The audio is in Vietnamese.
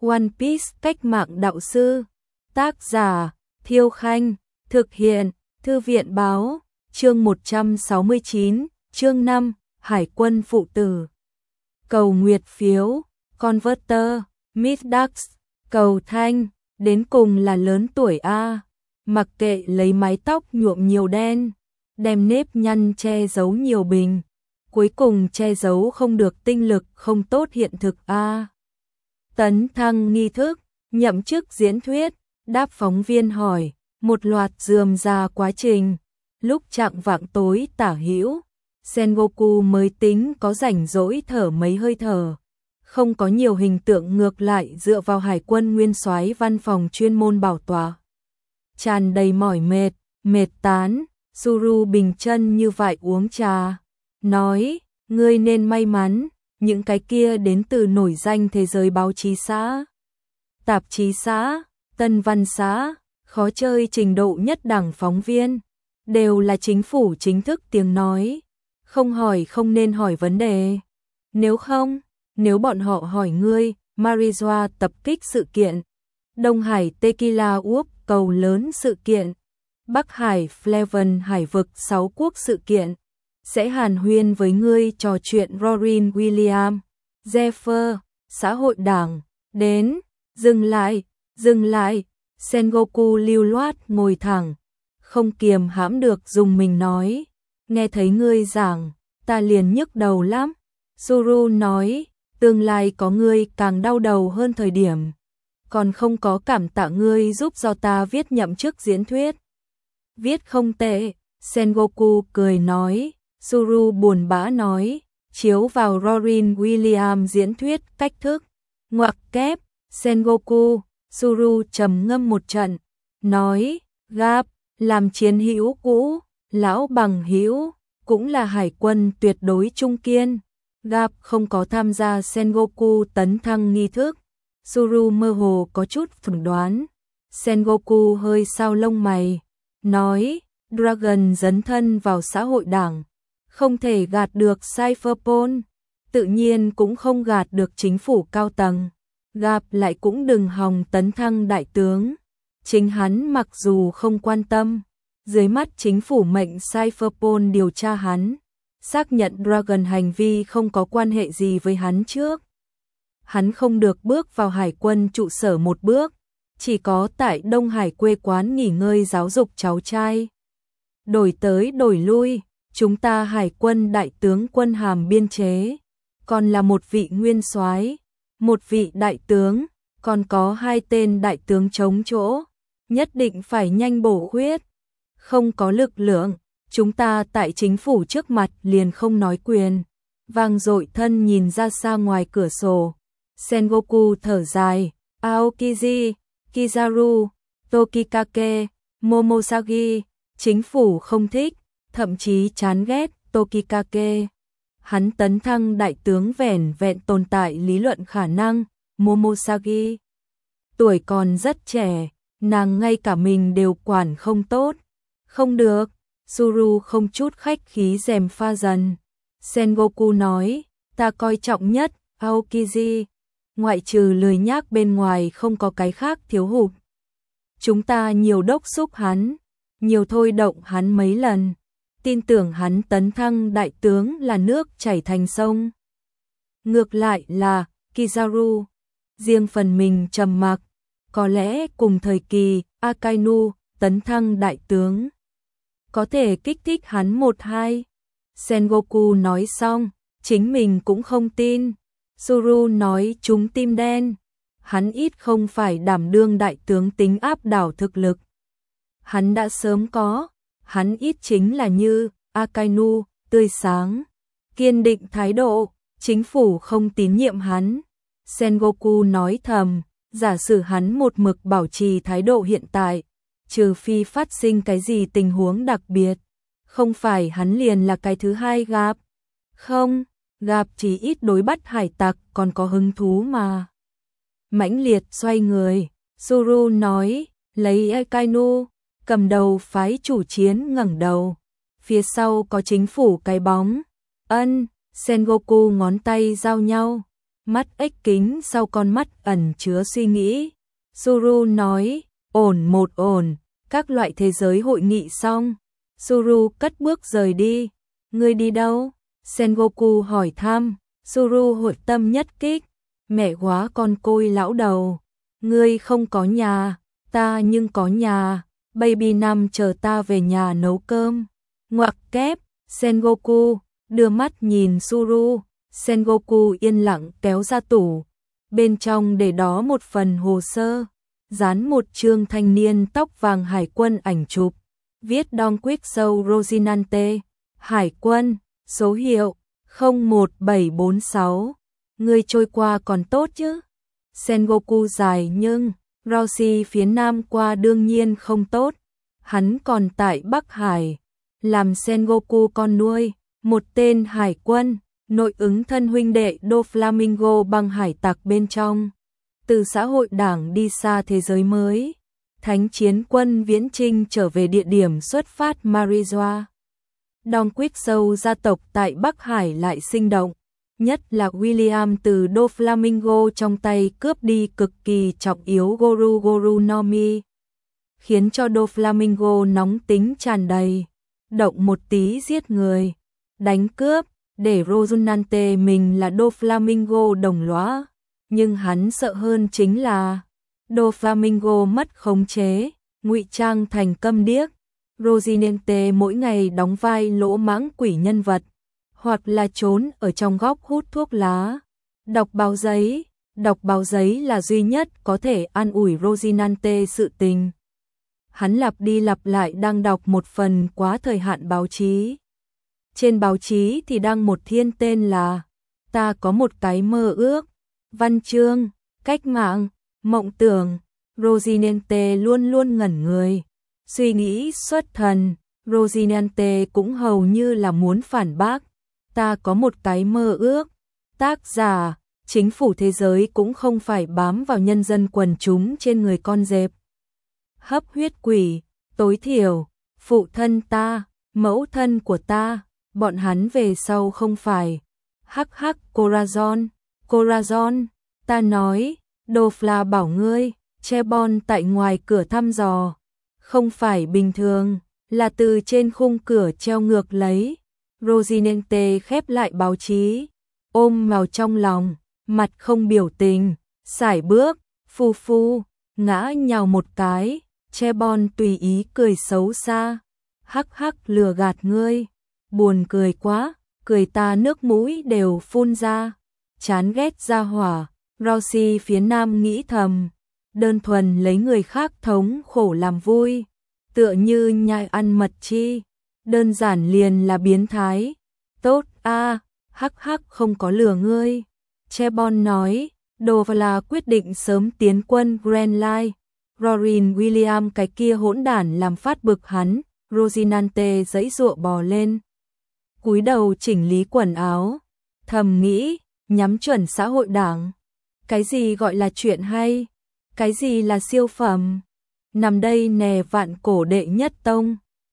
One Piece cách mạng đạo sư. Tác giả Thiêu Khanh. Thực hiện Thư viện báo. Chương 169, chương 5, Hải quân phụ tử. Cầu nguyệt phiếu, Converter, Middax, cầu thanh, đến cùng là lớn tuổi A. Mặc kệ lấy mái tóc nhuộm nhiều đen, đem nếp nhăn che giấu nhiều bình, cuối cùng che giấu không được tinh lực không tốt hiện thực A. Tấn thăng nghi thức, nhậm chức diễn thuyết, đáp phóng viên hỏi, một loạt rườm rà quá trình. Lúc chạng vạng tối tả hữu, Sengoku mới tính có rảnh rỗi thở mấy hơi thở. Không có nhiều hình tượng, ngược lại dựa vào hải quân nguyên soái văn phòng chuyên môn bảo tọa. Tràn đầy mỏi mệt, mệt tán, Suru bình chân như vậy uống trà. Nói, ngươi nên may mắn, những cái kia đến từ nổi danh thế giới báo chí xã, tạp chí xã, tân văn xã, khó chơi trình độ nhất đẳng phóng viên. Đều là chính phủ chính thức tiếng nói. Không hỏi không nên hỏi vấn đề. Nếu bọn họ hỏi ngươi, Marijoa tập kích sự kiện, Đông Hải Tequila Úp cầu lớn sự kiện, Bắc Hải Fleven hải vực 6 quốc sự kiện, sẽ hàn huyên với ngươi trò chuyện Rorin William, Zephyr, xã hội đảng, đến, dừng lại, Sengoku lưu loát ngồi thẳng, không kiềm hãm được dùng mình nói, nghe thấy ngươi giảng, ta liền nhức đầu lắm. Suru nói, tương lai có ngươi càng đau đầu hơn thời điểm, còn không có cảm tạ ngươi giúp do ta viết nhậm chức diễn thuyết. Viết không tệ, Sengoku cười nói. Suru buồn bã nói, chiếu vào Rorin William diễn thuyết cách thức, ngoặc kép, Sengoku. Suru trầm ngâm một trận, nói, Gap, làm chiến hữu cũ, lão bằng hữu, cũng là hải quân tuyệt đối trung kiên. Gap không có tham gia Sengoku tấn thăng nghi thức. Suru mơ hồ có chút phỏng đoán. Sengoku hơi sao lông mày, nói, Dragon dấn thân vào xã hội đảng, không thể gạt được Cypherpol, tự nhiên cũng không gạt được chính phủ cao tầng. Gap lại cũng đừng hòng tấn thăng đại tướng. Chính hắn mặc dù không quan tâm, dưới mắt chính phủ mệnh Cypherpol điều tra hắn, xác nhận Dragon hành vi không có quan hệ gì với hắn trước. Hắn không được bước vào hải quân trụ sở một bước, chỉ có tại Đông Hải quê quán nghỉ ngơi giáo dục cháu trai. Đổi tới đổi lui, chúng ta hải quân đại tướng quân hàm biên chế, còn là một vị nguyên soái, một vị đại tướng, còn có 2 tên đại tướng chống chỗ, nhất định phải nhanh bổ khuyết. Không có lực lượng, chúng ta tại chính phủ trước mặt liền không nói quyền. Vang dội thân nhìn ra xa ngoài cửa sổ. Sengoku thở dài, Aokiji, Kizaru, Tokikake, Momosagi, chính phủ không thích, thậm chí chán ghét Tokikake. Hắn tấn thăng đại tướng vẻn vẹn tồn tại lý luận khả năng. Momosagi tuổi còn rất trẻ, nàng ngay cả mình đều quản không tốt. Không được, Suru không chút khách khí gièm pha dần. Sengoku nói, ta coi trọng nhất Aokiji, ngoại trừ lười nhác bên ngoài không có cái khác thiếu hụt. Chúng ta nhiều đốc xúc hắn, nhiều thôi động hắn mấy lần, tin tưởng hắn tấn thăng đại tướng là nước chảy thành sông. Ngược lại là Kizaru, riêng phần mình trầm mặc, có lẽ cùng thời kỳ Akainu tấn thăng đại tướng, có thể kích thích hắn 1-2. Sengoku nói xong, chính mình cũng không tin. Suru nói chúng tim đen, hắn ít không phải đảm đương đại tướng tính áp đảo thực lực. Hắn đã sớm có, hắn ít chính là như Akainu, tươi sáng, kiên định thái độ, chính phủ không tín nhiệm hắn. Sengoku nói thầm, giả sử hắn một mực bảo trì thái độ hiện tại, trừ phi phát sinh cái gì tình huống đặc biệt, không phải hắn liền là cái thứ hai Gap. Không, Gap chỉ ít đối bắt hải tặc còn có hứng thú mà. Mãnh liệt xoay người, Suru nói, lấy Akainu, cầm đầu phái chủ chiến ngẩng đầu. Phía sau có chính phủ cái bóng. Sengoku ngón tay giao nhau. mắt ếch kính sau con mắt ẩn chứa suy nghĩ. Suru nói, ổn, các loại thế giới hội nghị xong. Suru cất bước rời đi. Ngươi đi đâu? Sengoku hỏi thăm. Suru hội tâm nhất kích. Mẹ quá con côi lão đầu. Ngươi không có nhà, ta nhưng có nhà. Baby Nam chờ ta về nhà nấu cơm. Ngoặc kép, Sengoku đưa mắt nhìn Suru. Sengoku yên lặng kéo ra tủ. Bên trong để đó một phần hồ sơ, dán một chương thanh niên tóc vàng hải quân ảnh chụp, viết Don Quixote Rocinante, hải quân, số hiệu 01746. Người trôi qua còn tốt chứ? Sengoku dài nhưng Roshi phía nam qua đương nhiên không tốt. Hắn còn tại Bắc Hải, làm Sengoku con nuôi, một tên hải quân, nội ứng thân huynh đệ Doflamingo băng hải tặc bên trong. Từ xã hội đảng đi xa thế giới mới, thánh chiến quân viễn chinh trở về địa điểm xuất phát Marijoa. Don Quixote gia tộc tại Bắc Hải lại sinh động, nhất là William từ Doflamingo trong tay cướp đi cực kỳ trọng yếu Goru Goru no Mi, khiến cho Doflamingo nóng tính tràn đầy, động một tí giết người, đánh cướp, để Rocinante mình là Doflamingo đồng lõa. Nhưng hắn sợ hơn chính là Doflamingo mất khống chế, ngụy trang thành câm điếc. Rocinante mỗi ngày đóng vai lỗ mãng quỷ nhân vật, hoặc là trốn ở trong góc hút thuốc lá, đọc báo giấy. Đọc báo giấy là duy nhất có thể an ủi Rocinante sự tình. Hắn lặp đi lặp lại đang đọc một phần quá thời hạn báo chí. Trên báo chí thì đăng một thiên tên là Ta có một cái mơ ước, văn chương, cách mạng, mộng tưởng. Rocinante luôn luôn ngẩn người, suy nghĩ xuất thần. Rocinante cũng hầu như là muốn phản bác. Ta có một cái mơ ước. Tác giả, chính phủ thế giới cũng không phải bám vào nhân dân quần chúng trên người con dẹp. Hấp huyết quỷ, tối thiểu, phụ thân ta, mẫu thân của ta, bọn hắn về sau không phải. Hắc hắc Corazon, ta nói, Dofla bảo ngươi, Chebon tại ngoài cửa thăm dò. Không phải bình thường, là từ trên khung cửa treo ngược lấy. Rocinante khép lại báo chí, ôm vào trong lòng, mặt không biểu tình, sải bước, phu, ngã nhào một cái. Chebon tùy ý cười xấu xa. Hắc hắc lừa gạt ngươi, buồn cười quá, cười ta nước mũi đều phun ra. Chán ghét ra hỏa. Roshi phía nam nghĩ thầm, đơn thuần lấy người khác thống khổ làm vui, tựa như nhai ăn mật chi, đơn giản liền là biến thái. Tốt a, hắc hắc không có lừa ngươi. Chebon nói, Dofla quyết định sớm tiến quân Grand Line. Rorin William cái kia hỗn đản làm phát bực hắn. Rocinante giãy giụa bò lên, cúi đầu chỉnh lý quần áo, thầm nghĩ, nhắm chuẩn xã hội đảng. Cái gì gọi là chuyện hay? Cái gì là siêu phẩm? Nằm đây nè vạn cổ đệ nhất tông.